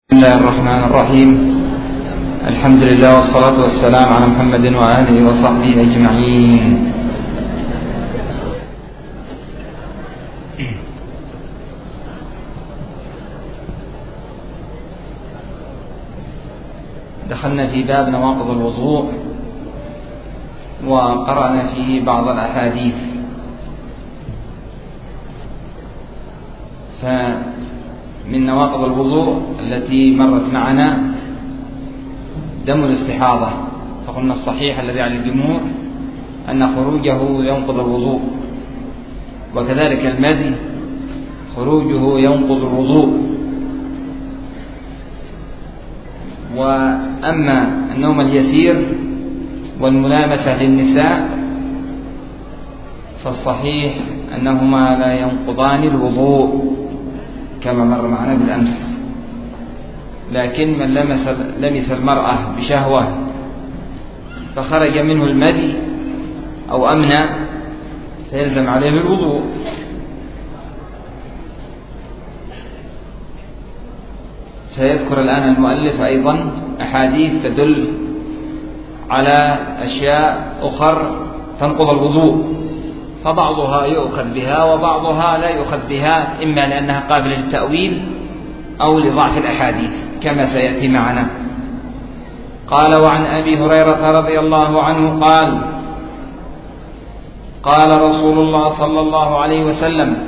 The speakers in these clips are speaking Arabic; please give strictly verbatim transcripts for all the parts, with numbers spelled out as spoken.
بسم الله الرحمن الرحيم. الحمد لله والصلاة والسلام على محمد وآله وصحبه أجمعين. دخلنا في باب نواقض الوضوء وقرأنا فيه بعض الأحاديث. فمن نواقض الوضوء التي مرت معنا دم الاستحاضة، فقلنا الصحيح الذي على الجمهور أن خروجه ينقض الوضوء، وكذلك المذي خروجه ينقض الوضوء. وأما النوم اليسير والملامسة للنساء فالصحيح أنهما لا ينقضان الوضوء كما مر معنا بالأمس، لكن من لمس, لمس المرأة بشهوة فخرج منه المذي أو أمنى فيلزم عليه الوضوء. سيذكر الآن المؤلف أيضا أحاديث تدل على أشياء أخر تنقض الوضوء، فبعضها يؤخذ بها وبعضها لا يؤخذ بها، إما لأنها قابلة للتأويل أو لضعف الأحاديث كما سيأتي معنا. قال: وعن أبي هريرة رضي الله عنه قال: قال رسول الله صلى الله عليه وسلم: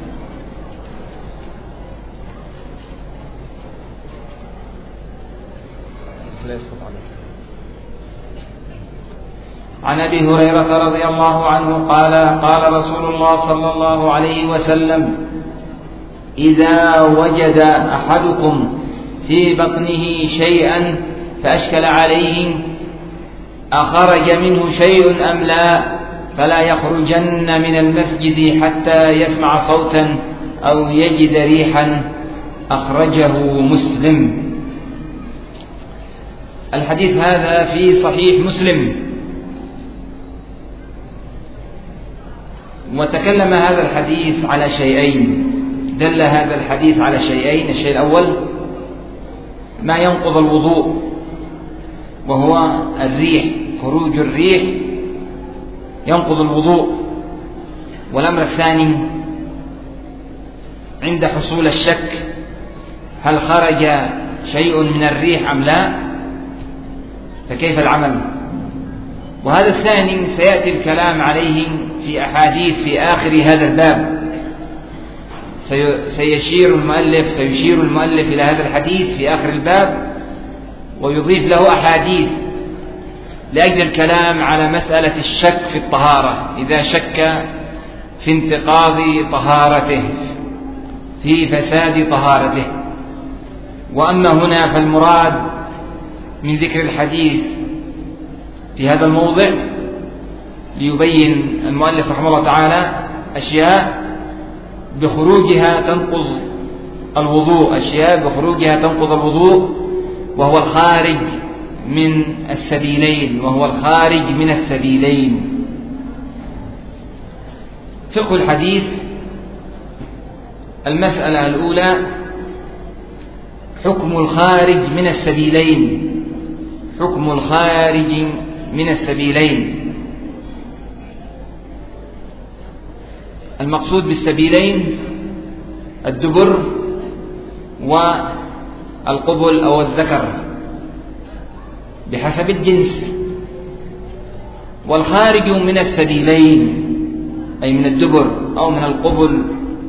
عن أبي هريرة رضي الله عنه قال: قال رسول الله صلى الله عليه وسلم: إذا وجد أحدكم في بطنه شيئا فأشكل عليه أخرج منه شيء أم لا فلا يخرجن من المسجد حتى يسمع صوتا أو يجد ريحا. أخرجه مسلم. الحديث هذا في صحيح مسلم، وتكلم هذا الحديث على شيئين. دل هذا الحديث على شيئين: الشيء الأول ما ينقض الوضوء وهو الريح، خروج الريح ينقض الوضوء. والأمر الثاني عند حصول الشك هل خرج شيء من الريح أم لا، فكيف العمل؟ وهذا الثاني سيأتي الكلام عليه في أحاديث في آخر هذا الباب. سيشير المؤلف سيشير المؤلف إلى هذا الحديث في آخر الباب ويضيف له أحاديث لأجل الكلام على مسألة الشك في الطهارة، إذا شك في انتقاض طهارته، في فساد طهارته. وأما هنا فالمراد من ذكر الحديث في هذا الموضع ليبين المؤلف رحمه الله تعالى أشياء بخروجها تنقض الوضوء، أشياء بخروجها تنقض الوضوء، وهو الخارج من السبيلين وهو الخارج من السبيلين. فقه الحديث: المسألة الأولى حكم الخارج من السبيلين. حكم الخارج من السبيلين. المقصود بالسبيلين الدبر والقبل أو الذكر بحسب الجنس. والخارج من السبيلين أي من الدبر أو من القبل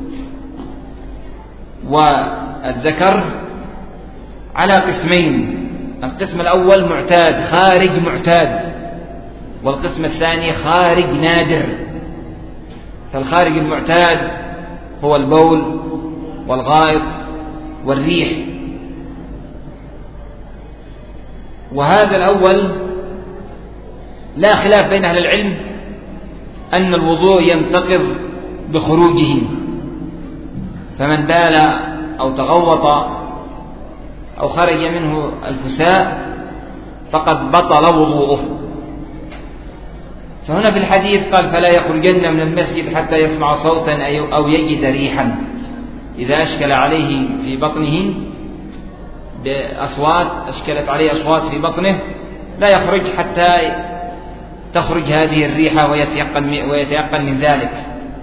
والذكر على قسمين: القسم الأول معتاد، خارج معتاد، والقسم الثاني خارج نادر. فالخارج المعتاد هو البول والغائط والريح. وهذا الأول لا خلاف بين أهل العلم أن الوضوء ينتقض بخروجه، فمن بال أو تغوط أو خرج منه الفساء فقد بطل وضوءه. فهنا في الحديث قال: فلا يخرجن من المسجد حتى يسمع صوتا أو يجد ريحا. إذا أشكل عليه في بطنه بأصوات أشكلت عليه أصوات في بطنه لا يخرج حتى تخرج هذه الريحة ويتيقن ويتيقن من ذلك.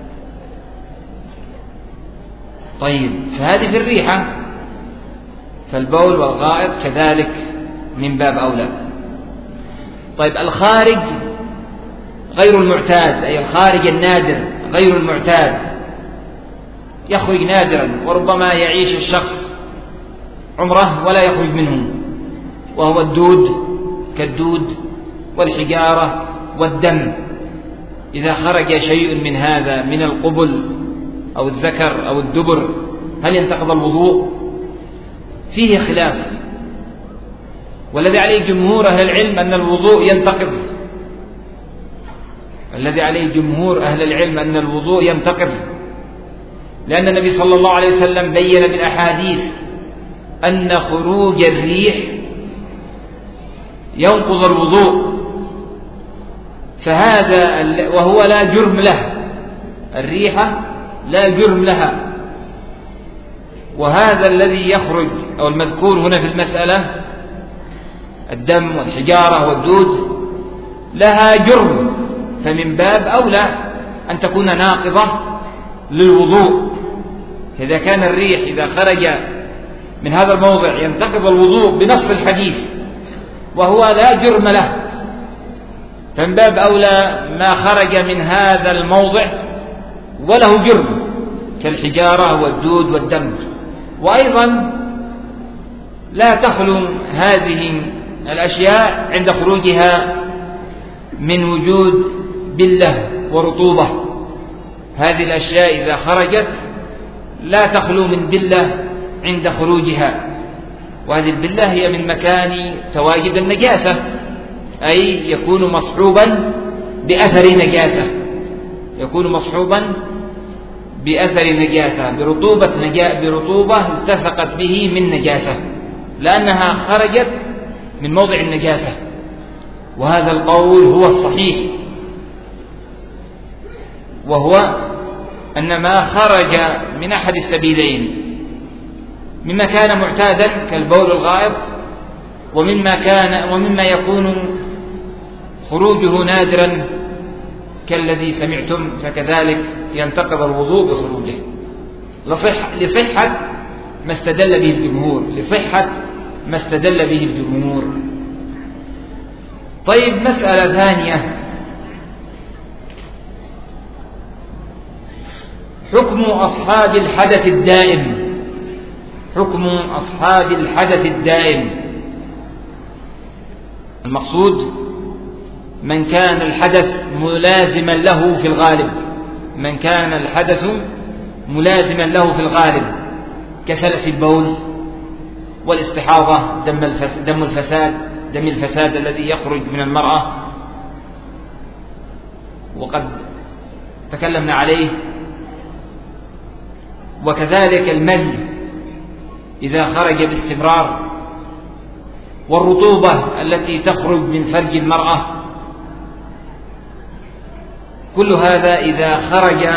طيب، فهذه في الريحة، فالبول والغائط كذلك من باب أولى. طيب، الخارج غير المعتاد، أي الخارج النادر غير المعتاد، يخرج نادرا وربما يعيش الشخص عمره ولا يخرج منه، وهو الدود كالدود والحجارة والدم. إذا خرج شيء من هذا من القبل أو الذكر أو الدبر هل ينتقض الوضوء؟ فيه خلاف، والذي عليه جمهور أهل العلم أن الوضوء ينتقض. الذي عليه جمهور أهل العلم أن الوضوء ينتقض، لأن النبي صلى الله عليه وسلم بين بالأحاديث أن خروج الريح ينقض الوضوء، فهذا وهو لا جرم له، الريحة لا جرم لها. وهذا الذي يخرج أو المذكور هنا في المسألة الدم والحجارة والدود لها جرم، فمن باب أولى أن تكون ناقضة للوضوء. إذا كان الريح إذا خرج من هذا الموضع ينتقض الوضوء بنص الحديث وهو لا جرم له، فمن باب أولى ما خرج من هذا الموضع وله جرم كالحجارة والدود والدم. وأيضا لا تخلو هذه الأشياء عند خروجها من وجود بلة ورطوبة. هذه الأشياء إذا خرجت لا تخلو من بلة عند خروجها، وهذه البلة هي من مكان تواجد النجاسة، أي يكون مصحوبا بأثر نجاسة، يكون مصحوبا بأثر نجاسة برطوبة, نجا برطوبة التصقت به من نجاسة، لأنها خرجت من موضع النجاسة. وهذا القول هو الصحيح، وهو أن ما خرج من أحد السبيلين مما كان معتادا كالبول الغائط، ومما كان ومما يكون خروجه نادرا كالذي سمعتم، فكذلك ينتقض الوضوء بخروجه لصح لصحة ما استدل به الجمهور لصحة ما استدل به الجمهور. طيب، مسألة ثانية، حكم أصحاب الحدث الدائم. حكم أصحاب الحدث الدائم، المقصود من كان الحدث ملازما له في الغالب، من كان الحدث ملازما له في الغالب كسلس البول والاستحاضة، دم دم الفساد دم الفساد الذي يخرج من المرأة، وقد تكلمنا عليه، وكذلك المذي إذا خرج باستمرار، والرطوبة التي تخرج من فرج المرأة، كل هذا إذا خرج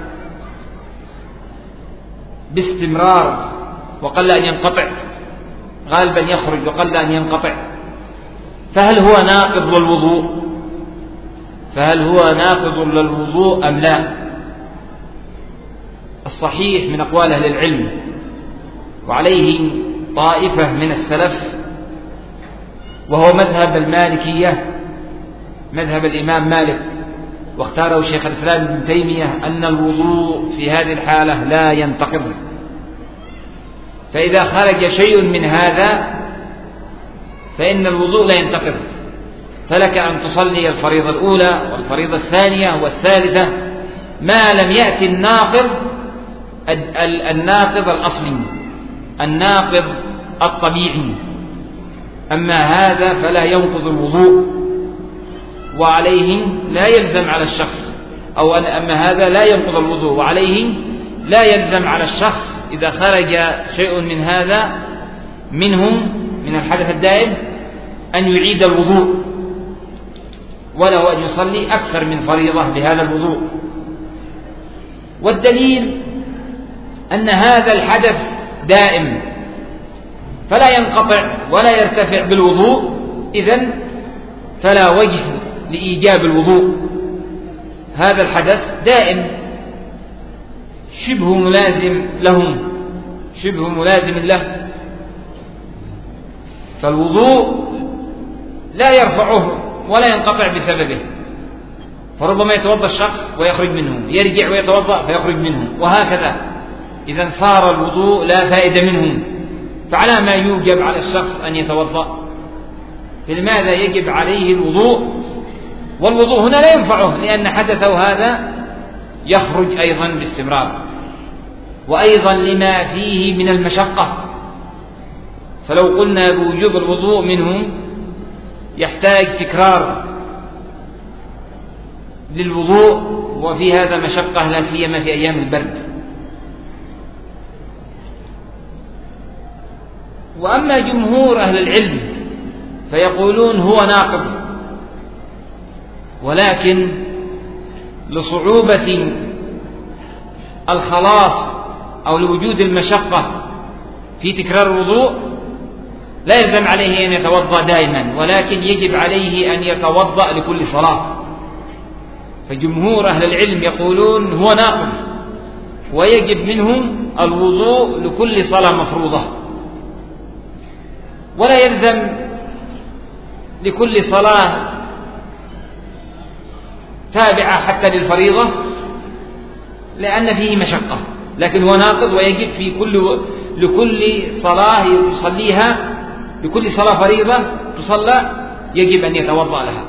باستمرار وقل أن ينقطع، غالبا يخرج وقل أن ينقطع، فهل هو ناقض للوضوء؟ فهل هو ناقض للوضوء أم لا؟ الصحيح من أقوال أهل العلم، وعليه طائفة من السلف، وهو مذهب المالكية، مذهب الإمام مالك، واختاره شيخ الإسلام ابن تيمية، أن الوضوء في هذه الحالة لا ينتقض. فإذا خرج شيء من هذا فإن الوضوء لا ينتقض، فلك أن تصلي الفريضة الأولى والفريضة الثانية والثالثة ما لم يأتي الناقض الناقض الأصلي، الناقض الطبيعي. أما هذا فلا ينقض الوضوء، وعليه لا يلزم على الشخص، أو أما هذا لا ينقض الوضوء وعليه لا يلزم على الشخص إذا خرج شيء من هذا منه من الحدث الدائم أن يعيد الوضوء، وله أن يصلي أكثر من فريضة بهذا الوضوء. والدليل أن هذا الحدث دائم، فلا ينقطع ولا يرتفع بالوضوء، إذن فلا وجه لإيجاب الوضوء. هذا الحدث دائم شبه ملازم لهم، شبه ملازم له، فالوضوء لا يرفعه ولا ينقطع بسببه، فربما يتوضأ الشخص ويخرج منه، يرجع ويتوضأ فيخرج منه، وهكذا. إذن صار الوضوء لا فائدة منه، فعلى ما يوجب على الشخص أن يتوضأ. فلماذا يجب عليه الوضوء؟ والوضوء هنا لا ينفعه، لأن حدثه هذا يخرج أيضا باستمرار، وأيضا لما فيه من المشقة. فلو قلنا بوجوب الوضوء منه يحتاج تكرار للوضوء، وفي هذا مشقة لا سيما في أيام البرد. وأما جمهور أهل العلم فيقولون هو ناقض، ولكن لصعوبة الخلاص أو لوجود المشقة في تكرار الوضوء لا يلزم عليه أن يتوضأ دائما، ولكن يجب عليه أن يتوضأ لكل صلاة. فجمهور أهل العلم يقولون هو ناقض ويجب منهم الوضوء لكل صلاة مفروضة، ولا يلزم لكل صلاة تابعة حتى للفريضة لأن فيه مشقة، لكن هو ناقض ويجب في كل لكل صلاة يصليها، لكل صلاة فريضة تصلى يجب أن يتوضأ لها.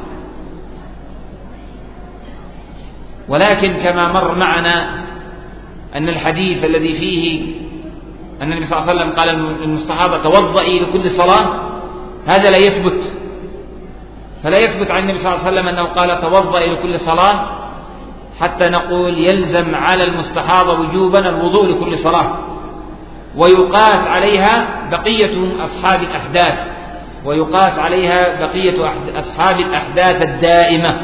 ولكن كما مر معنا أن الحديث الذي فيه أن النبي صلى الله عليه وسلم قال للمستحاضة توضئي لكل صلاة، هذا لا يثبت، فلا يثبت عن النبي صلى الله عليه وسلم أنه قال توضئي لكل صلاة حتى نقول يلزم على المستحاضة وجوبا الوضوء لكل صلاة، ويقاس عليها بقية أصحاب الأحداث، ويقاس عليها بقية أصحاب الأحداث الدائمة،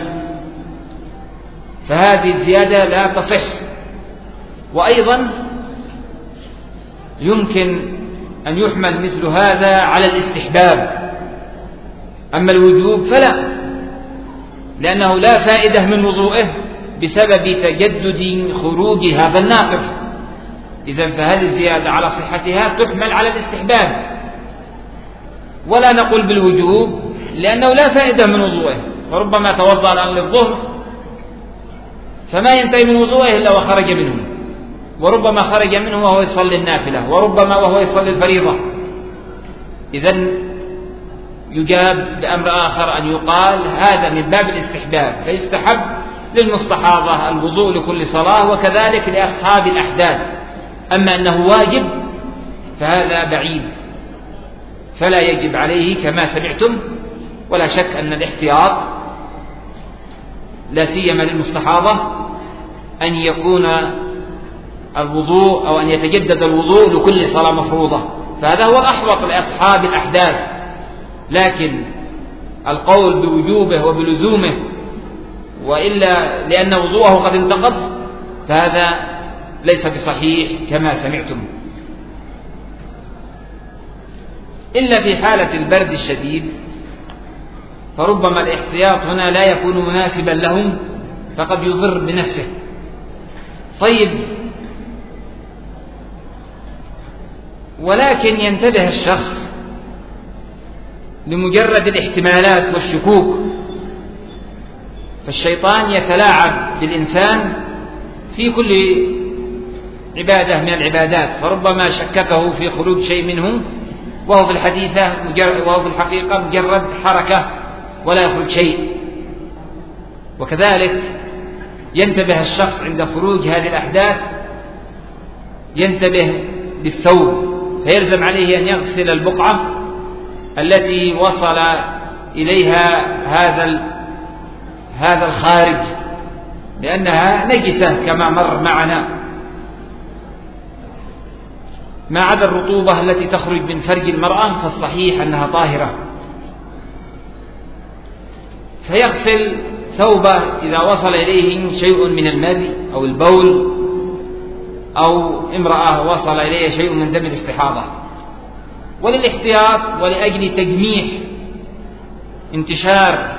فهذه الزيادة لا تصح. وأيضا يمكن أن يحمل مثل هذا على الاستحباب، أما الوجوب فلا، لأنه لا فائدة من وضوئه بسبب تجدد خروج هذا الناقض. إذن فهذه الزيادة على صحتها تحمل على الاستحباب، ولا نقول بالوجوب لأنه لا فائدة من وضوئه. وربما توضأ الآن للظهر فما ينتهي من وضوئه إلا وخرج منه، وربما خرج منه وهو يصلي النافلة، وربما وهو يصلي الفريضة. إذن يجاب بأمر آخر أن يقال هذا من باب الاستحباب، فيستحب للمستحاضة الوضوء لكل صلاة، وكذلك لأصحاب الأحداث. أما أنه واجب فهذا بعيد، فلا يجب عليه كما سمعتم. ولا شك أن الاحتياط لا سيما للمستحاضة أن يكون الوضوء أو أن يتجدد الوضوء لكل صلاة مفروضة، فهذا هو الأحوط لأصحاب الأحداث. لكن القول بوجوبه وبلزومه وإلا لأن وضوءه قد انتقض فهذا ليس بصحيح كما سمعتم، إلا في حالة البرد الشديد، فربما الاحتياط هنا لا يكون مناسبا لهم فقد يضر بنفسه. طيب، ولكن ينتبه الشخص لمجرد الاحتمالات والشكوك، فالشيطان يتلاعب بالإنسان في كل عبادة من العبادات، فربما شككه في خروج شيء منه وهو في الحديثة وهو في الحقيقة مجرد حركة ولا يخرج شيء. وكذلك ينتبه الشخص عند خروج هذه الأحداث، ينتبه بالثوب، فيلزم عليه أن يغسل البقعة التي وصل إليها هذا هذا الخارج، لأنها نجسة كما مر معنا، ما عدا الرطوبة التي تخرج من فرج المرأة فالصحيح أنها طاهرة. فيغسل ثوبه إذا وصل إليه شيء من المذي أو البول، أو امرأة وصل إليها شيء من دم الاستحاضة. وللاحتياط ولأجل تجميح انتشار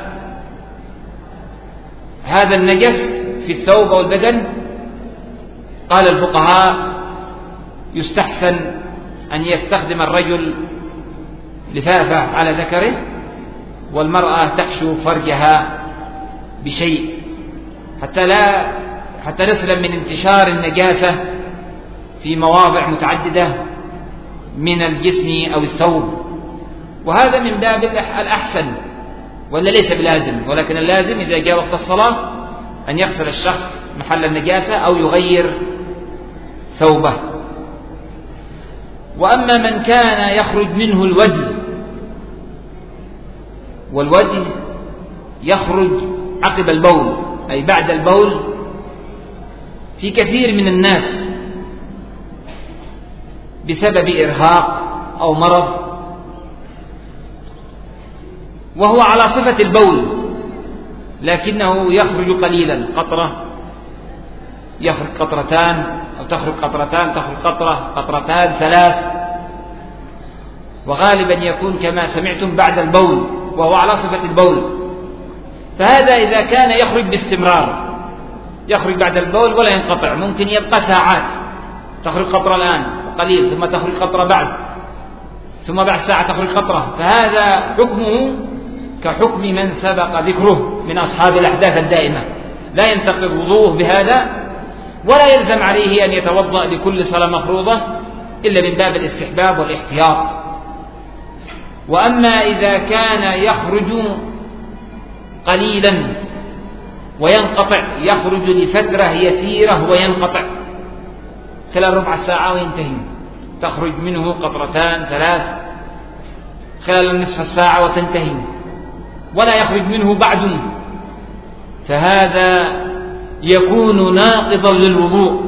هذا النجس في الثوب أو البدن، قال الفقهاء يستحسن أن يستخدم الرجل لفافة على ذكره، والمرأة تحشو فرجها بشيء حتى لا حتى نسلم من انتشار النجاسة في مواضع متعددة من الجسم أو الثوب. وهذا من باب الأحسن، ولا ليس بلازم، ولكن اللازم إذا جاء وقت الصلاة أن يغسل الشخص محل النجاسة أو يغير ثوبه. وأما من كان يخرج منه الوجه، والوجه يخرج عقب البول أي بعد البول في كثير من الناس بسبب إرهاق أو مرض، وهو على صفة البول لكنه يخرج قليلا، قطرة يخرج قطرتان أو تخرج قطرتان تخرج قطرة قطرتان ثلاث، وغالبا يكون كما سمعتم بعد البول وهو على صفة البول. فهذا إذا كان يخرج باستمرار، يخرج بعد البول ولا ينقطع، ممكن يبقى ساعات، تخرج قطرة الآن قليل ثم تخرج قطرة بعد، ثم بعد ساعة تخرج قطرة، فهذا حكمه كحكم من سبق ذكره من أصحاب الأحداث الدائمة، لا ينتقض وضوءه بهذا، ولا يلزم عليه أن يتوضأ لكل صلاة مفروضة إلا من باب الاستحباب والاحتياط. وأما إذا كان يخرج قليلا وينقطع، يخرج لفترة يسيرة وينقطع خلال ربع ساعة وينتهي، تخرج منه قطرتان ثلاث خلال نصف الساعة وتنتهي، ولا يخرج منه بعد، فهذا يكون ناقضا للوضوء،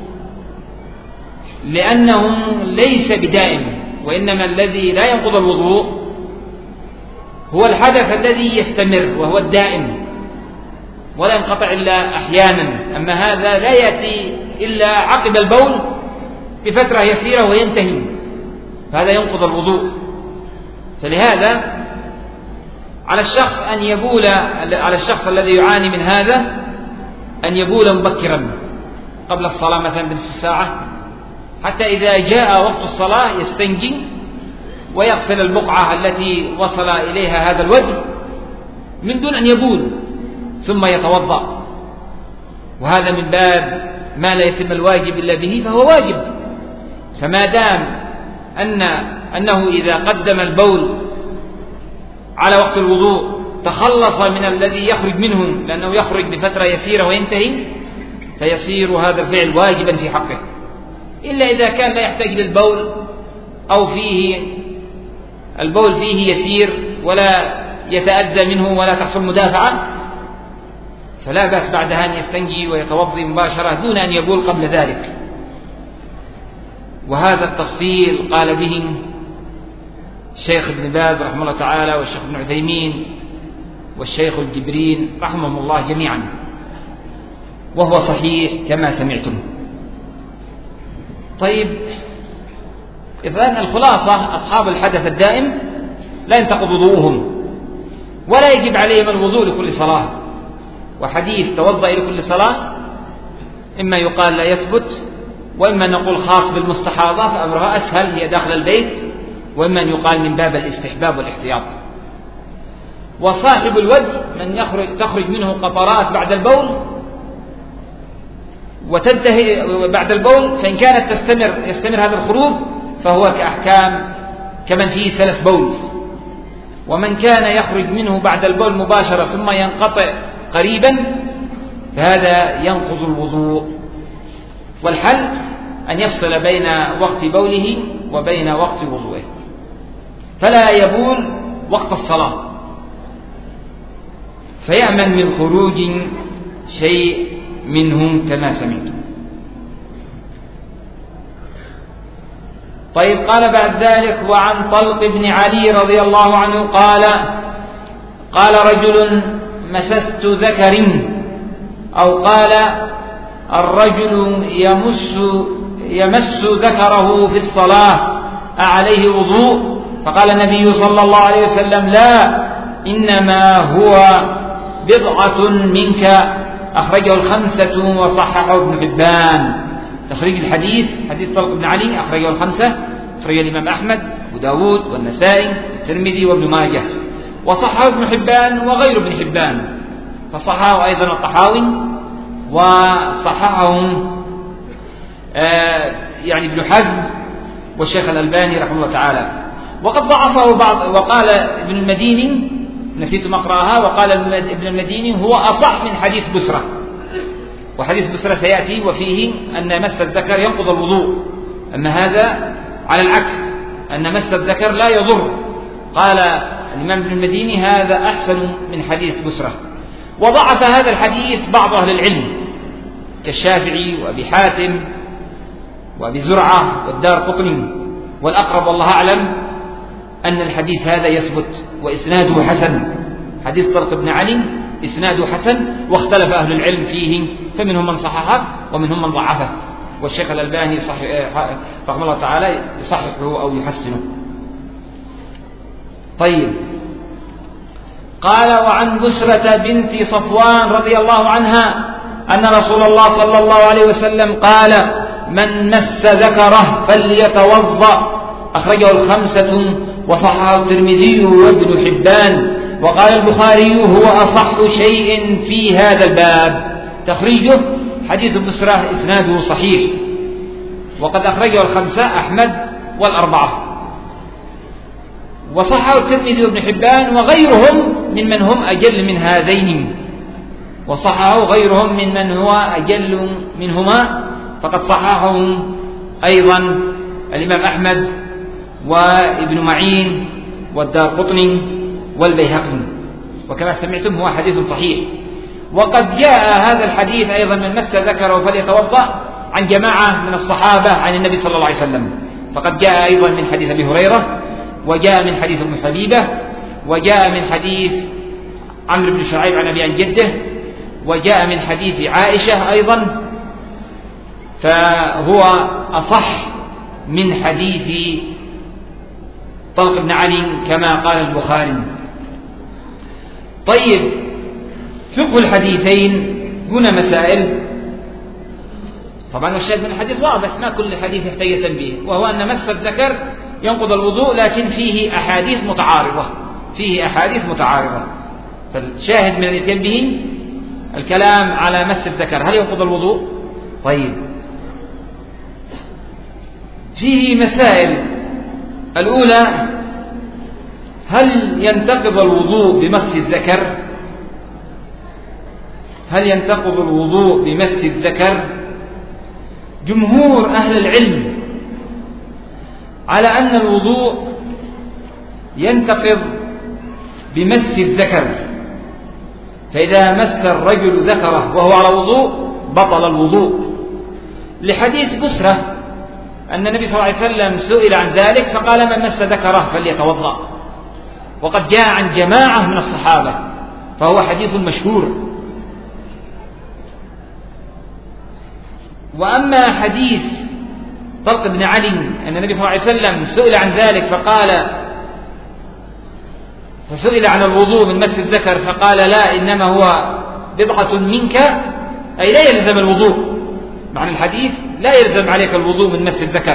لأنه ليس بدائم، وإنما الذي لا ينقض الوضوء هو الحدث الذي يستمر وهو الدائم ولا ينقطع إلا أحيانا. أما هذا لا يأتي إلا عقب البول بفترة يسيرة وينتهي، فهذا ينقض الوضوء. فلهذا على الشخص أن يبول على الشخص الذي يعاني من هذا أن يبول مبكرا قبل الصلاة مثلا بنصف ساعة، حتى إذا جاء وقت الصلاة يستنجي ويغسل البقعة التي وصل إليها هذا الوجه من دون أن يبول، ثم يتوضأ. وهذا من باب ما لا يتم الواجب إلا به فهو واجب. فما دام أن أنه إذا قدم البول على وقت الوضوء تخلص من الذي يخرج منه، لأنه يخرج بفترة يسيرة وينتهي، فيصير هذا الفعل واجبا في حقه، إلا إذا كان لا يحتاج للبول أو فيه البول فيه يسير ولا يتأذى منه ولا تحصل مدافعة، فلا بأس بعدها أن يستنجي ويتوضي مباشرة دون أن يبول قبل ذلك. وهذا التفصيل قال به الشيخ ابن باز رحمه الله تعالى والشيخ ابن عثيمين والشيخ الجبرين رحمهم الله جميعا، وهو صحيح كما سمعتم. طيب، إذن الخلاصة أصحاب الحدث الدائم لا ينتقض وضوءهم ولا يجب عليهم الوضوء لكل صلاة. وحديث توضأ لكل صلاة إما يقال لا يثبت، وإما نقول خاص بالمستحاضة فأمرها أسهل، هي داخل البيت، وإما يقال من باب الاستحباب والاحتياط. وصاحب الوجه من يخرج تخرج منه قطرات بعد البول وتنتهي بعد البول، فإن كانت تستمر يستمر هذا الخروج فهو كأحكام كمن فيه ثلاث بول. ومن كان يخرج منه بعد البول مباشرة ثم ينقطع قريبا فهذا ينقض الوضوء. والحل أن يفصل بين وقت بوله وبين وقت وضوءه، فلا يبول وقت الصلاة فيأمن من خروج شيء منهم كما سمعتم. طيب، قال بعد ذلك: وعن طلق بن علي رضي الله عنه قال: قال رجل: مسست ذكر، أو قال الرجل يمس يمس ذكره في الصلاة أعليه وضوء؟ فقال النبي صلى الله عليه وسلم: لا، إنما هو بضعة منك. أخرجه الخمسة وصححه ابن حبان. تخريج الحديث حديث طلق بن علي أخرجه الخمسة، أخرجه الإمام أحمد وداود والنسائي والترمذي وابن ماجه، وصححه ابن حبان وغير ابن حبان، فصححه أيضا الطحاوي وصححهم آه يعني ابن حزم والشيخ الألباني رحمه الله تعالى. وقد ضعفه بعض، وقال ابن المديني، نسيت مقرأها، وقال ابن المديني: هو أصح من حديث بسرة. وحديث بسرة سيأتي وفيه أن مس الذكر ينقض الوضوء، أما هذا على العكس، أن مس الذكر لا يضر. قال الإمام ابن المديني: هذا أحسن من حديث بسرة. وضعف هذا الحديث بعض أهل العلم كالشافعي وأبي حاتم وأبي زرعة والدار قطني، والأقرب والله أعلم أن الحديث هذا يثبت وإسناده حسن. حديث طلق بن علي إسناده حسن، واختلف أهل العلم فيه، فمنهم من صححه ومنهم من ضعفه، والشيخ الألباني رحمه الله تعالى يصححه أو يحسنه. طيب، قال: وعن بسرة بنت صفوان رضي الله عنها أن رسول الله صلى الله عليه وسلم قال: من مس ذكره فليتوضأ. أخرجه الخمسة وصححه الترمذي وابن حبان، وقال البخاري: هو أصح شيء في هذا الباب. تخريجه: حديث بسرة إسناده صحيح، وقد أخرجه الخمسة أحمد والأربعة، وصححه الترمذي وابن حبان وغيرهم ممن هم أجل من هذين، وصححه غيرهم ممن هو أجل منهما، فقد صححهم أيضا الإمام أحمد وابن معين والدار قطني والبيهقي، وكما سمعتم هو حديث صحيح. وقد جاء هذا الحديث أيضا: من مس ذكره فليتوضأ، عن جماعة من الصحابة عن النبي صلى الله عليه وسلم. فقد جاء أيضا من حديث أبي هريرة، وجاء من حديث أم حبيبة، وجاء من حديث عمرو بن شعيب عن أبي عن جده، وجاء من حديث عائشة أيضا، فهو أصح من حديث طلق بن علي كما قال البخاري. طيب، فقه الحديثين هنا مسائل. طبعا الشاهد من الحديث واضح، ما كل حديث يحتاج تنبيه، وهو أن مس الذكر ينقض الوضوء، لكن فيه أحاديث متعارضة فيه أحاديث متعارضة فالشاهد من الاتيان به الكلام على مس الذكر، هل ينقض الوضوء؟ طيب، فيه مسائل. الأولى: هل ينتقض الوضوء بمس الذكر؟ هل ينتقض الوضوء بمس الذكر؟ جمهور أهل العلم على أن الوضوء ينتقض بمس الذكر، فإذا مس الرجل ذكره وهو على وضوء بطل الوضوء، لحديث بسرة أن النبي صلى الله عليه وسلم سئل عن ذلك فقال: من مس ذكره فليتوضأ. وقد جاء عن جماعة من الصحابة، فهو حديث مشهور. وأما حديث طلق بن علي أن النبي صلى الله عليه وسلم سئل عن ذلك فقال فسئل عن الوضوء من مس الذكر فقال: لا، إنما هو بضعة منك، أي لا يلزم الوضوء. معنى الحديث: لا يلزم عليك الوضوء من مس الذكر.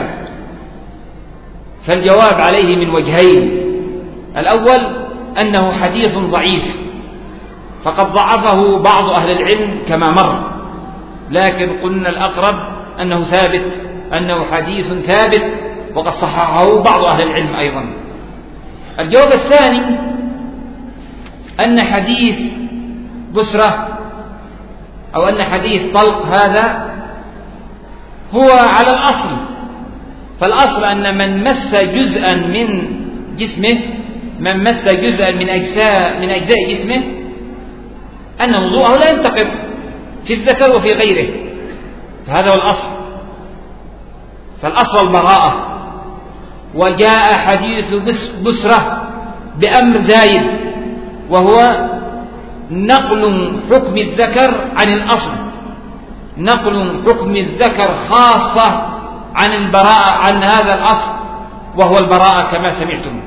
فالجواب عليه من وجهين: الأول أنه حديث ضعيف، فقد ضعفه بعض أهل العلم كما مر، لكن قلنا الأقرب أنه ثابت، أنه حديث ثابت، وقد صححه بعض أهل العلم أيضا. الجواب الثاني أن حديث بسرة أو أن حديث طلق هذا هو على الأصل، فالأصل أن من مس جزءا من جسمه من مس جزءا من أجزاء من أجزاء جسمه أن وضوءه لا ينتقض في الذكر وفي غيره، فهذا هو الأصل. فالأصل البراءة. وجاء حديث بسرة بأمر زايد، وهو نقل حكم الذكر عن الأصل، نقل حكم الذكر خاصة عن البراءة عن هذا الأصل، وهو البراءة كما سمعتم،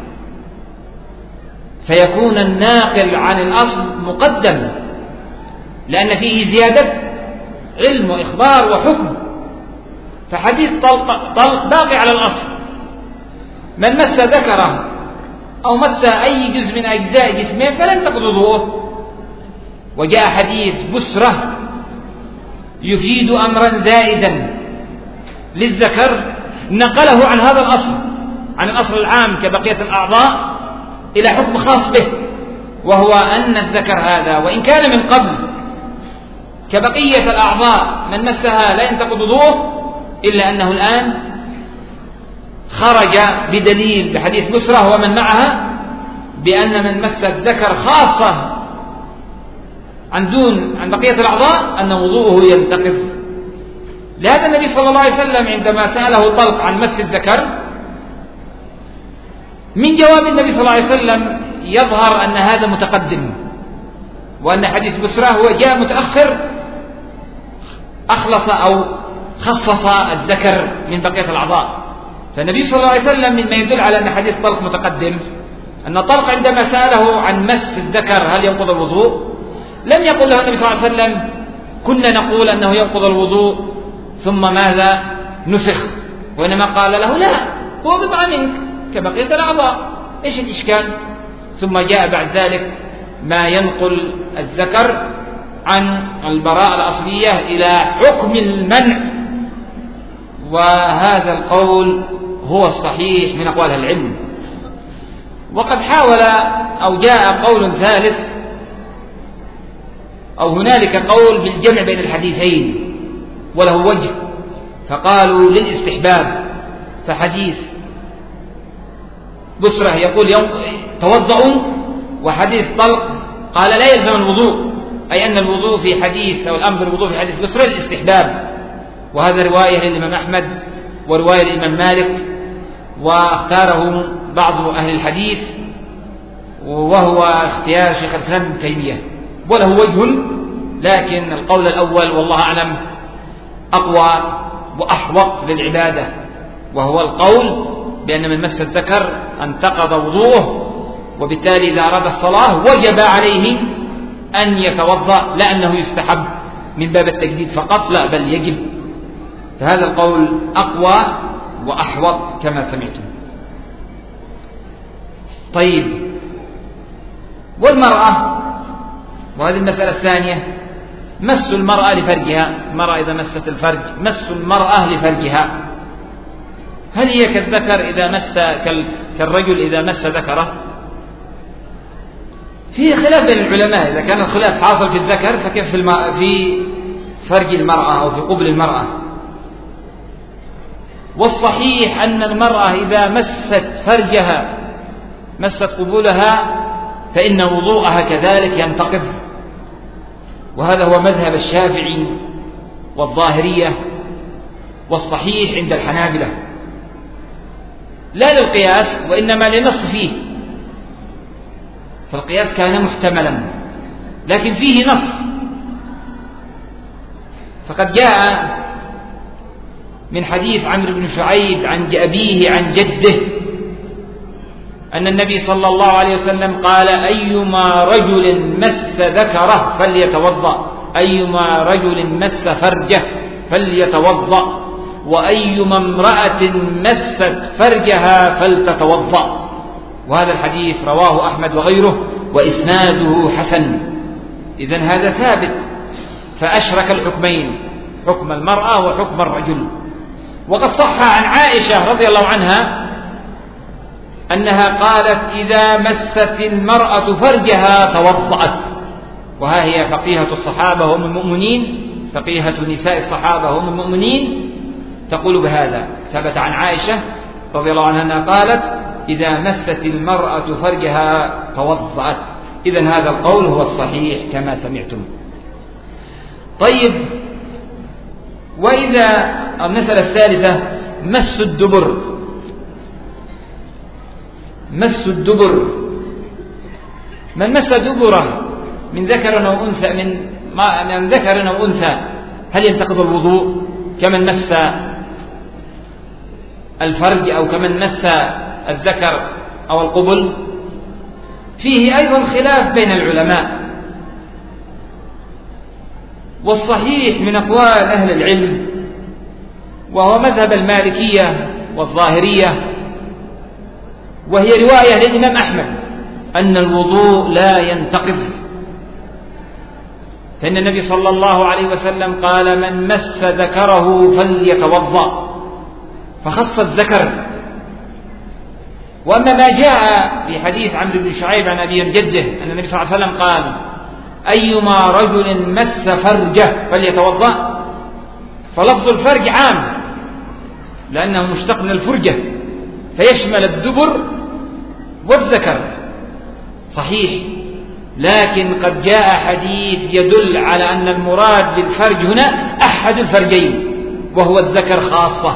فيكون الناقل عن الأصل مقدم لأن فيه زيادة علم وإخبار وحكم. فحديث طلق, طلق باقي على الأصل، من مس ذكره أو مس أي جزء من أجزاء جسمه فلن تقض وضوءه. وجاء حديث بسرة يفيد أمرا زائدا للذكر نقله عن هذا الأصل، عن الأصل العام كبقية الأعضاء، إلى حكم خاص به، وهو أن الذكر هذا وإن كان من قبل كبقية الأعضاء من مسها لا ينتقض وضوءه، إلا أنه الآن خرج بدليل بحديث بسرة ومن معها بأن من مس الذكر خاصة عن دون عن بقية الأعضاء أن وضوءه ينتقض. لهذا النبي صلى الله عليه وسلم عندما سأله طلق عن مس الذكر، من جواب النبي صلى الله عليه وسلم يظهر أن هذا متقدم، وأن حديث بسرة هو جاء متأخر أخلص أو خصص الذكر من بقية الأعضاء. فالنبي صلى الله عليه وسلم مما يدل على أن حديث طلق متقدم أن طلق عندما سأله عن مس الذكر هل ينقض الوضوء لم يقل له النبي صلى الله عليه وسلم كنا نقول أنه ينقض الوضوء ثم ماذا نسخ، وإنما قال له لا، هو بضع منك كبقية الأعضاء، إيش الإشكال؟ ثم جاء بعد ذلك ما ينقل الذكر عن البراءة الأصلية إلى حكم المنع، وهذا القول هو الصحيح من أقوال العلم. وقد حاول أو جاء قول ثالث أو هنالك قول بالجمع بين الحديثين وله وجه، فقالوا للاستحباب، فحديث بسرة يقول يوم توضؤوا، وحديث طلق قال لا يلزم الوضوء، أي أن الوضوء في حديث أو الأمر بالوضوء في حديث بسرة للاستحباب، وهذا رواية للإمام أحمد ورواية للإمام مالك، واختاره بعض أهل الحديث وهو اختيار شيخ الإسلام ابن تيمية، وله وجه، لكن القول الأول والله أعلم أقوى وأحوط للعبادة، وهو القول بأن من مس الذكر انتقض وضوءه، وبالتالي إذا أراد الصلاة وجب عليه أن يتوضأ، لا أنه يستحب من باب التجديد فقط، لا بل يجب. فهذا القول أقوى وأحوط كما سمعتم. طيب، والمرأة، وهذه المسألة الثانية، مس المرأة لفرجها، المرأة إذا مست الفرج، مس المرأة لفرجها، هل هي كالذكر إذا مس كالرجل إذا مس ذكره؟ فيه خلاف بين العلماء، إذا كان الخلاف حاصل في الذكر فكيف في فرج المرأة أو في قبل المرأة. والصحيح أن المرأة إذا مست فرجها مست قبولها فإن وضوءها كذلك ينتقض، وهذا هو مذهب الشافعي والظاهرية، والصحيح عند الحنابلة، لا للقياس وإنما للنص فيه، فالقياس كان محتملا لكن فيه نص. فقد جاء من حديث عمرو بن شعيب عن أبيه عن جده أن النبي صلى الله عليه وسلم قال أيما رجل مس ذكره فليتوضأ، أيما رجل مس فرجه فليتوضأ، وأيما امرأة مست فرجها فلتتوضأ. وهذا الحديث رواه أحمد وغيره وإسناده حسن. إذن هذا ثابت، فأشرك الحكمين، حكم المرأة وحكم الرجل. وقد صح عن عائشة رضي الله عنها أنها قالت إذا مست المرأة فرجها توضأت، وها هي فقيهة الصحابة هم المؤمنين، فقيهة نساء الصحابة هم المؤمنين، تقول بهذا. ثبت عن عائشة رضي الله عنها أنها قالت إذا مست المرأة فرجها توضأت. إذن هذا القول هو الصحيح كما سمعتم. طيب، وإذا المسألة الثالثة مس الدبر، مس الدبر، من مس دبره من ذكر أو أنثى من من ذكر أو أنثى هل ينتقض الوضوء كمن مس الفرج أو كمن مس الذكر أو القبل، فيه أيضا خلاف بين العلماء. والصحيح من أقوال أهل العلم وهو مذهب المالكية والظاهرية، وهي رواية للإمام أحمد، أن الوضوء لا ينتقض، فإن النبي صلى الله عليه وسلم قال: من مس ذكره فليتوضأ، فخص الذكر. وأما ما جاء في حديث عمرو بن شعيب عن أبي جده أن النبي صلى الله عليه وسلم قال: أيما رجل مس فرجه فليتوضأ، فلفظ الفرج عام لأنه مشتق من الفرجة فيشمل الدبر والذكر، صحيح. لكن قد جاء حديث يدل على أن المراد بالفرج هنا أحد الفرجين وهو الذكر خاصة،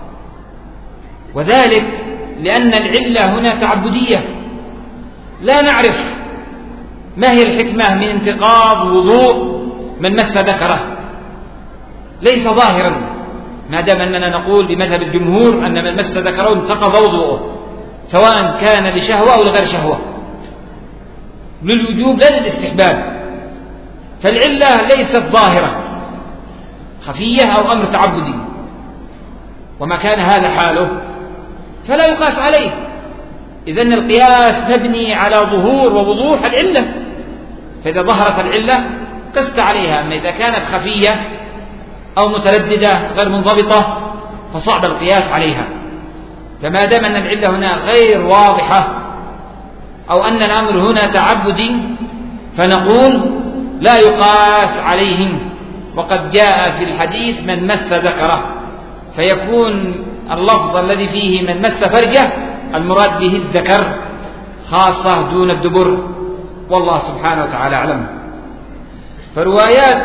وذلك لأن العلة هنا تعبدية، لا نعرف ما هي الحكمة من انتقاض وضوء من مس ذكره، ليس ظاهرا، ما دام أننا نقول بمذهب الجمهور أن من مس ذكره انتقض وضوءه سواء كان لشهوة أو لغير شهوة، للوجوب لا للاستحباب، فالعلة ليست ظاهرة، خفية أو أمر تعبدي، وما كان هذا حاله فلا يقاس عليه. إذن القياس مبني على ظهور ووضوح العلة، فإذا ظهرت العلة قست عليها، أما إذا كانت خفية أو مترددة غير منضبطة فصعب القياس عليها. فما دام أن العلة هنا غير واضحة أو أن الأمر هنا تعبدي فنقول لا يقاس عليهم. وقد جاء في الحديث من مس ذكره، فيكون اللفظ الذي فيه من مس فرجه المراد به الذكر خاصة دون الدبر، والله سبحانه وتعالى أعلم. فروايات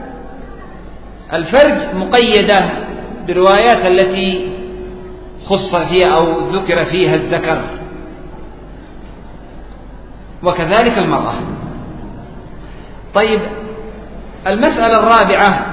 الفرج مقيدة بروايات التي خص فيها أو ذكر فيها الذكر، وكذلك المرأة. طيب، المسألة الرابعة: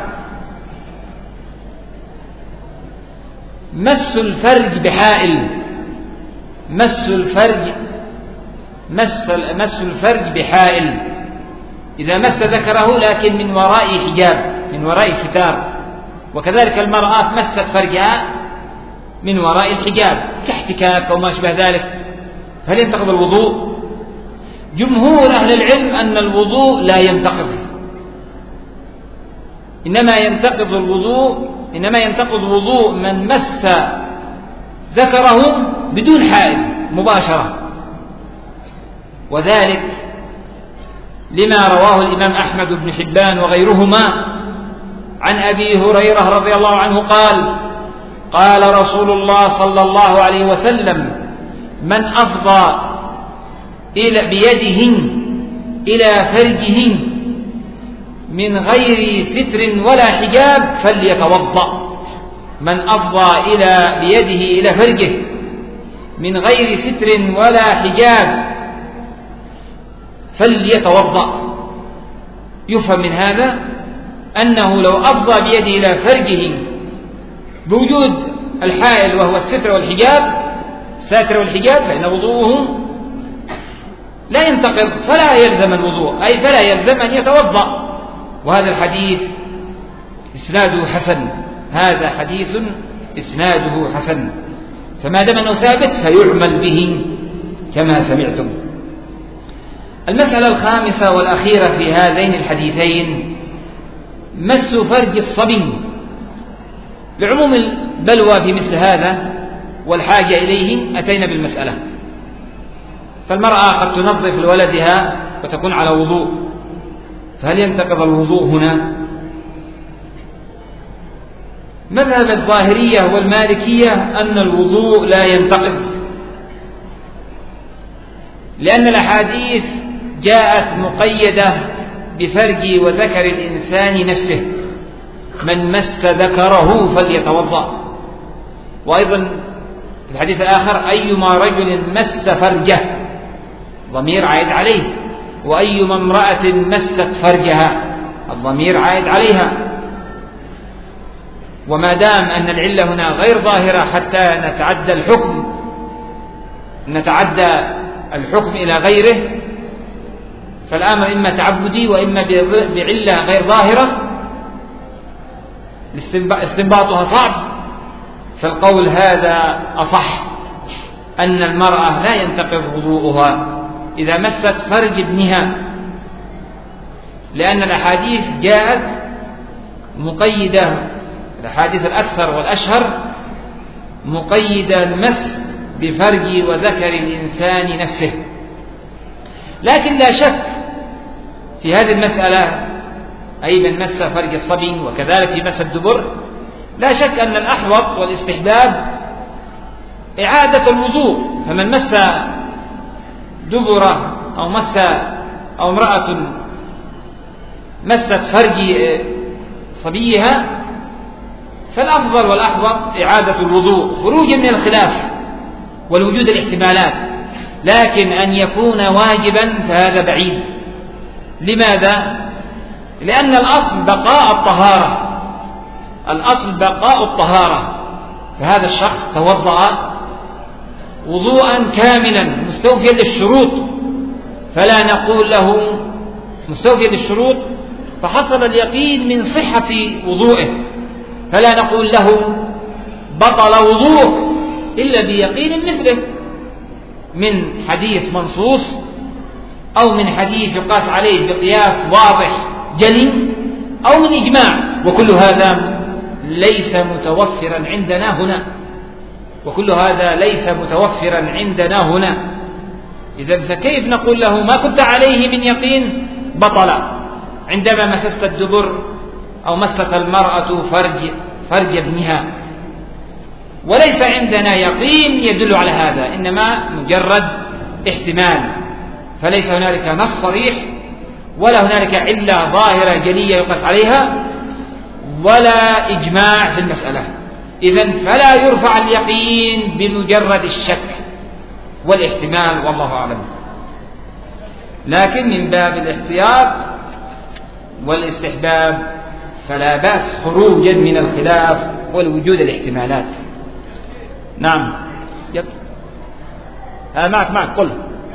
مس الفرج بحائل. مس الفرج مس مس الفرج بحائل، إذا مس ذكره لكن من وراء حجاب، من وراء ستار، وكذلك المرأة مست فرجها من وراء الحجاب كاحتكاك أو ما شبه ذلك، هل ينتقض الوضوء؟ جمهور أهل العلم أن الوضوء لا ينتقض، إنما ينتقض الوضوء إنما ينتقض وضوء من مس ذكره بدون حائل مباشرة، وذلك لما رواه الإمام أحمد بن حبان وغيرهما عن أبي هريرة رضي الله عنه قال: قال رسول الله صلى الله عليه وسلم: من أفضى إلى بيده إلى فرجه من غير ستر ولا حجاب فليتوضأ. من أفضى إلى بيده إلى فرجه من غير ستر ولا حجاب فليتوضأ. يفهم من هذا أنه لو أفضى بيده إلى فرجه بوجود الحائل وهو الستر والحجاب الساتر والحجاب فإن وضوءه لا ينتقض، فلا يلزم الوضوء، أي فلا يلزم أن يتوضأ. وهذا الحديث إسناده حسن، هذا حديث إسناده حسن، فما دام أنه ثابت فيعمل به كما سمعتم. المسألة الخامسة والأخيرة في هذين الحديثين: مس فرج الصبي. لعموم البلوى في مثل هذا والحاجة إليه أتينا بالمسألة، فالمرأة قد تنظف لولدها وتكون على وضوء، فهل ينتقض الوضوء هنا؟ مذهب الظاهرية والمالكية أن الوضوء لا ينتقض، لأن الأحاديث جاءت مقيدة بفرج وذكر الإنسان نفسه: من مس ذكره فليتوضأ. وأيضا في الحديث الآخر: أيما رجل مس فرجه، ضمير عائد عليه، وأيما امرأة مست فرجها، الضمير عائد عليها. وما دام أن العلة هنا غير ظاهرة حتى نتعدى الحكم نتعدى الحكم إلى غيره، فالأمر إما تعبدي وإما بعلة غير ظاهرة استنباطها صعب، فالقول هذا أصح، أن المرأة لا ينتقض وضوءها إذا مست فرج ابنها، لأن الأحاديث جاءت مقيدة، الأحاديث الأكثر والأشهر مقيدة المس بفرج وذكر الإنسان نفسه. لكن لا شك في هذه المسألة، أي من مس فرج الصبي وكذلك في مس الدبر، لا شك أن الأحوط والاستحباب إعادة الوضوء. فمن مس دبره أو مس أو امرأة مست فرج صبيها فالأفضل والأحوط إعادة الوضوء خروجا من الخلاف والوجود الاحتمالات، لكن أن يكون واجبا فهذا بعيد. لماذا؟ لأن الأصل بقاء الطهارة، الأصل بقاء الطهارة، فهذا الشخص توضأ وضوءا كاملا مستوفيا للشروط، فلا نقول له مستوفيا للشروط فحصل اليقين من صحة وضوئه، فلا نقول له بطل وضوء إلا بيقين مثله، من حديث منصوص أو من حديث يقاس عليه بقياس واضح جلي أو من إجماع، وكل هذا ليس متوفرا عندنا هنا، وكل هذا ليس متوفرا عندنا هنا. إذا فكيف نقول له ما كنت عليه من يقين بطل عندما مسست الدبر أو مست المرأة فرج فرج ابنها؟ وليس عندنا يقين يدل على هذا، إنما مجرد احتمال، فليس هنالك نص صريح ولا هنالك علة ظاهرة جلية يقاس عليها ولا إجماع في المسألة. إذن فلا يرفع اليقين بمجرد الشك والاحتمال، والله أعلم. لكن من باب الاحتياط والاستحباب فلا بأس خروجا من الخلاف والوجود الاحتمالات. نعم يب. أنا معك معك قل.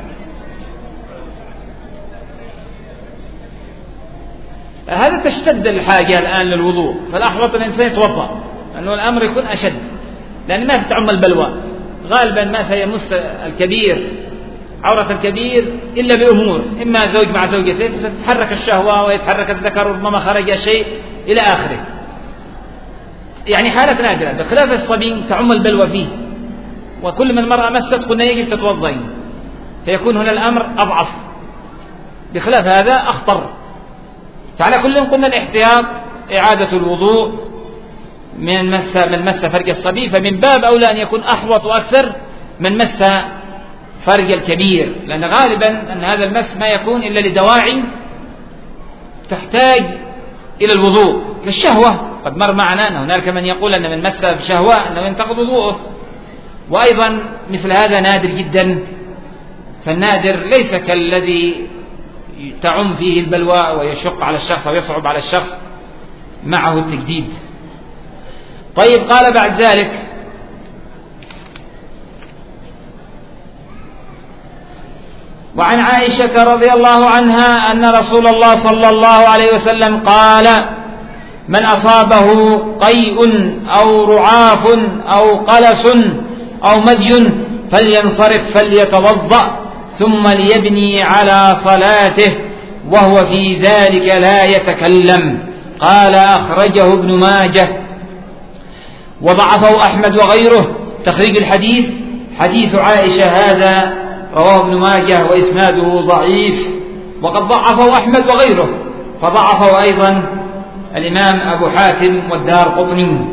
هذا تشتد الحاجة الآن للوضوء، فالأحوط الإنسان يتوضأ، لأنه الأمر يكون أشد، لأن ما تتعم البلوى. غالبا ما سيمس الكبير عورة الكبير إلا بأمور، إما زوج مع زوجته ستتحرك الشهوة ويتحرك الذكر وربما خرج شيء إلى آخره، يعني حالة نادرة. بخلاف الصبي تعم البلوى فيه، وكل من المرأة مست قلنا يجب تتوضين، فيكون هنا الأمر أضعف، بخلاف هذا أخطر. فعلى كل قلنا الاحتياط إعادة الوضوء من مس من مس فرج الصبي، فمن باب أولى أن يكون أحوط وأكثر من مس فرج الكبير، لأن غالبا أن هذا المس ما يكون إلا لدواعي تحتاج إلى الوضوء للشهوة. قد مر معنا أن هناك من يقول أن من مس بشهوة أنه ينتقض وضوءه، وأيضا مثل هذا نادر جدا، فالنادر ليس كالذي تعم فيه البلوى ويشق على الشخص أو يصعب على الشخص معه التجديد. طيب، قال بعد ذلك: وعن عائشة رضي الله عنها أن رسول الله صلى الله عليه وسلم قال: من أصابه قيء أو رعاف أو قلس أو مدي فلينصرف فليتوضأ ثم ليبني على صلاته وهو في ذلك لا يتكلم. قال: أخرجه ابن ماجه وضعفه أحمد وغيره. تخريج الحديث: حديث عائشة هذا رواه ابن ماجه وإسناده ضعيف، وقد ضعفه أحمد وغيره، فضعفه أيضا الإمام أبو حاتم والدارقطني،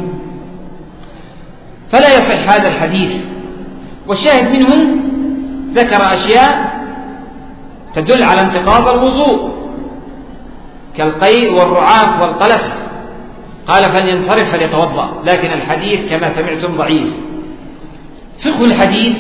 فلا يصح هذا الحديث. والشاهد منه ذكر أشياء تدل على انتقاض الوضوء كالقيء والرعاف والقلس، قال: فلينصرف فليتوضأ، لكن الحديث كما سمعتم ضعيف. فقه الحديث: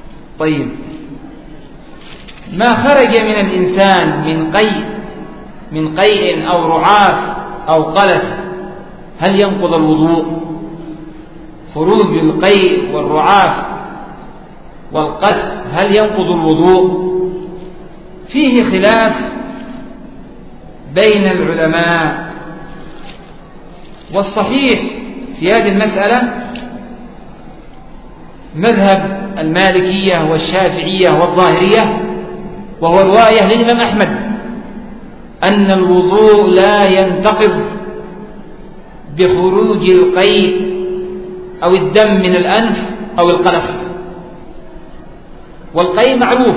طيب، ما خرج من الإنسان من قيء من قيء أو رعاف أو قلس هل ينقض الوضوء؟ خروج القيء والرعاف والقلس هل ينقض الوضوء؟ فيه خلاف بين العلماء، والصحيح في هذه المسألة مذهب المالكية والشافعية والظاهرية، وهو رواية للإمام أحمد أن الوضوء لا ينتقض بخروج القيء أو الدم من الأنف أو القلس. والقيء معروف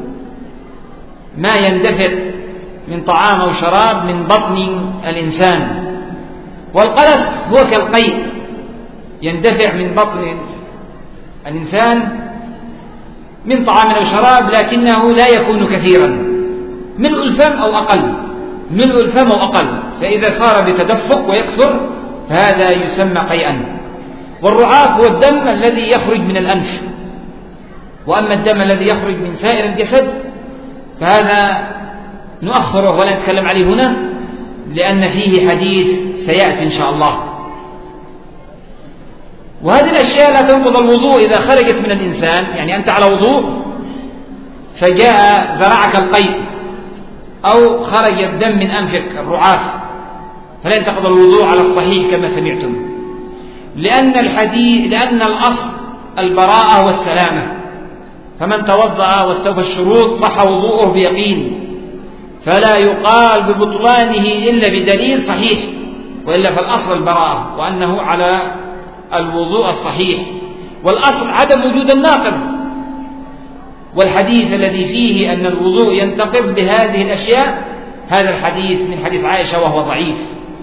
ما يندفع من طعام أو شراب من بطن الإنسان، والقلس هو كالقيء يندفع من بطن الإنسان من طعام أو شراب، لكنه لا يكون كثيرا، ملء الفم أو أقل، ملء الفم أو أقل، فإذا صار بتدفق ويكثر فهذا يسمى قيئا. والرعاف هو الدم الذي يخرج من الأنف، وأما الدم الذي يخرج من سائر الجسد فهذا نؤخره ولا نتكلم عليه هنا، لأن فيه حديث سيأتي إن شاء الله. وهذه الأشياء لا تنقض الوضوء إذا خرجت من الإنسان، يعني أنت على وضوء فجاء ذرعك القيء أو خرج الدم من أنفك الرعاف فلا ينتقض الوضوء على الصحيح كما سمعتم، لأن الحديث لأن الأصل البراءة والسلامة، فمن توضأ واستوفى الشروط صح وضوءه بيقين، فلا يقال ببطلانه إلا بدليل صحيح، وإلا فالأصل البراءة وأنه على الوضوء الصحيح، والأصل عدم وجود الناقض. والحديث الذي فيه أن الوضوء ينتقض بهذه الأشياء هذا الحديث من حديث عائشة وهو ضعيف.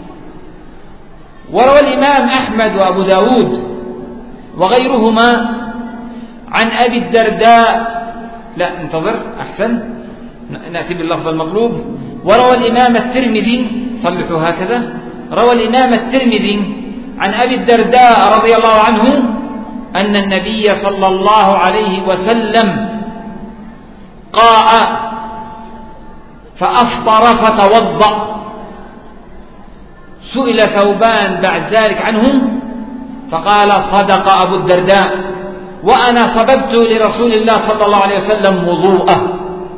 وروى الإمام أحمد وأبو داود وغيرهما عن أبي الدرداء، لا انتظر أحسن نأتي باللفظ المطلوب. وروى الإمام الترمذي، صلحوا هكذا، روى الإمام الترمذي عن أبي الدرداء رضي الله عنه أن النبي صلى الله عليه وسلم قاء فأفطر فتوضأ. سئل ثوبان بعد ذلك عنه فقال صدق أبو الدرداء وأنا صببت لرسول الله صلى الله عليه وسلم وضوءه.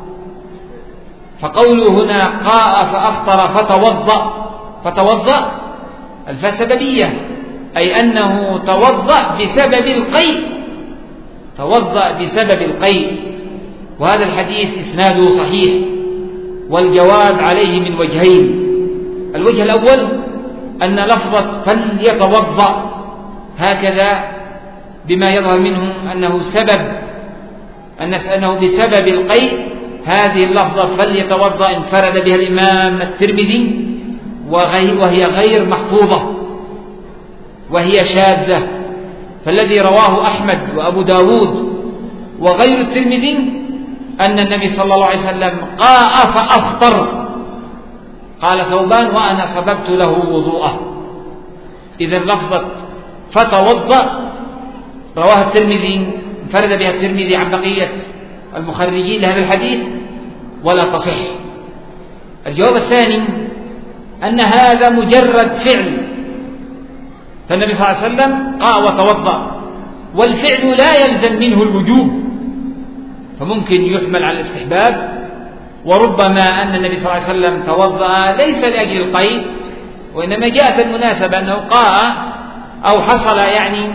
فقوله هنا قاء فأفطر فتوضأ، فتوضأ الفاء سببية، أي أنه توضأ بسبب القيء، توضأ بسبب القيء. وهذا الحديث إسناده صحيح، والجواب عليه من وجهين. الوجه الأول أن لفظة فليتوضأ هكذا بما يظهر منه أنه سبب أنه بسبب القيء، هذه اللفظة فليتوضأ انفرد بها الإمام الترمذي وهي غير محفوظة وهي شاذة. فالذي رواه أحمد وأبو داود وغير الترمذي أن النبي صلى الله عليه وسلم قاء فأفطر، قال ثوبان وأنا صببت له وضوءه. إذن لفظة فتوضأ رواه الترمذي انفرد بها الترمذي عن بقية المخرجين لهذا الحديث ولا تصح. الجواب الثاني أن هذا مجرد فعل، فالنبي صلى الله عليه وسلم قاء وتوضأ، والفعل لا يلزم منه الوجوب، فممكن يحمل على الاستحباب. وربما أن النبي صلى الله عليه وسلم توضأ ليس لأجل القيء، وإنما جاءت المناسبة أنه قاء أو حصل يعني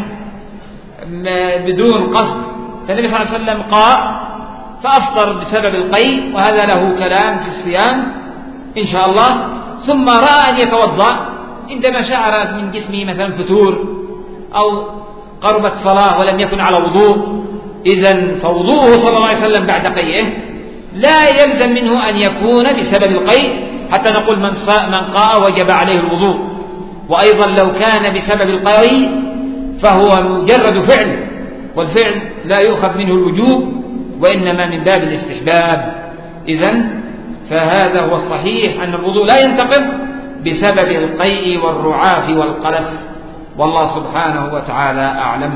بدون قصد، فالنبي صلى الله عليه وسلم قاء فأفطر بسبب القيء، وهذا له كلام في الصيام إن شاء الله. ثم رأى أن يتوضأ عندما شعر من جسمه مثلا فتور أو قربت صلاة ولم يكن على وضوء، إذن فوضوءه صلى الله عليه وسلم بعد قيئه لا يلزم منه أن يكون بسبب القيء حتى نقول من من قاء وجب عليه الوضوء. وأيضا لو كان بسبب القيء فهو مجرد فعل، والفعل لا يؤخذ منه الوجوب وإنما من باب الاستحباب. إذن فهذا هو الصحيح أن الوضوء لا ينتقض بسبب القيء والرعاف والقلس، والله سبحانه وتعالى أعلم.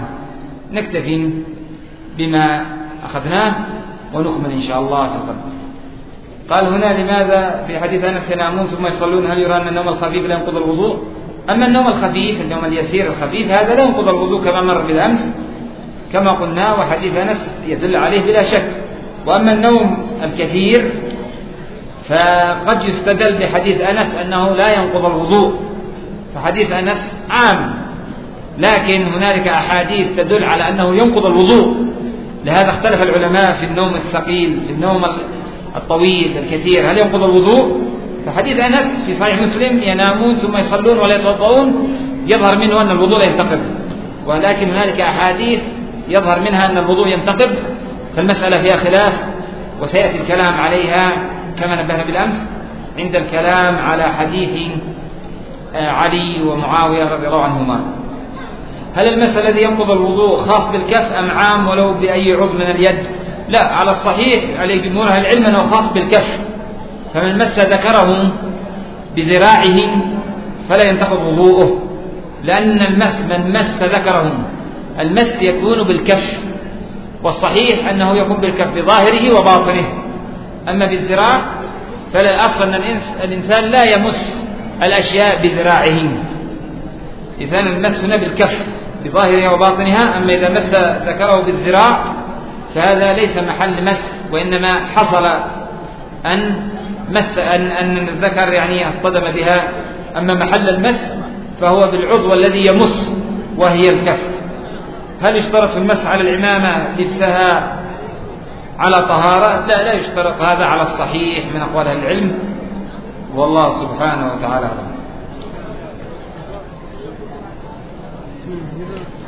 نكتفي بما أخذناه ونكمل إن شاء الله في القدر. قال هنا لماذا في حديث أنس ينامون ثم يصلون هل يرى أن النوم الخفيف لا ينقض الوضوء؟ أما النوم الخفيف النوم اليسير الخفيف هذا لا ينقض الوضوء كما مر بالأمس كما قلنا، وحديث أنس يدل عليه بلا شك. وأما النوم الكثير فقد يستدل بحديث أنس أنه لا ينقض الوضوء، فحديث أنس عام، لكن هنالك أحاديث تدل على أنه ينقض الوضوء، لهذا اختلف العلماء في النوم الثقيل في النوم الطويل الكثير هل ينقض الوضوء. فحديث أنس في صحيح مسلم ينامون ثم يصلون ولا يتوضؤون يظهر منه أن الوضوء لا ينتقض، ولكن هنالك أحاديث يظهر منها أن الوضوء ينتقض، فالمسألة فيها خلاف وسيأتي الكلام عليها كما نبهنا بالأمس عند الكلام على حديث علي ومعاوية رضي الله عنهما. هل المس الذي ينقض الوضوء خاص بالكف أم عام ولو بأي عضو من اليد؟ لا، على الصحيح عليه جمهور أهل العلم أنه خاص بالكف، فمن مس ذكره بذراعه فلا ينتقض وضوءه، لأن المس من مس ذكره المس يكون بالكف، والصحيح أنه يكون بالكف بظاهره وباطنه، أما بالذراع فلا أصل أن الإنسان لا يمس الأشياء بذراعه، إذا المس هنا بالكف بظاهرها وباطنها. أما إذا مس ذكره بالذراع فهذا ليس محل مس، وإنما حصل أن مس أن أن الذكر يعني اصطدم بها، أما محل المس فهو بالعضو الذي يمس وهي الكف. هل يشترط في المسح على العمامة لبسها على طهارة؟ لا، لا يشترط هذا على الصحيح من أقوال أهل العلم، والله سبحانه وتعالى أعلم.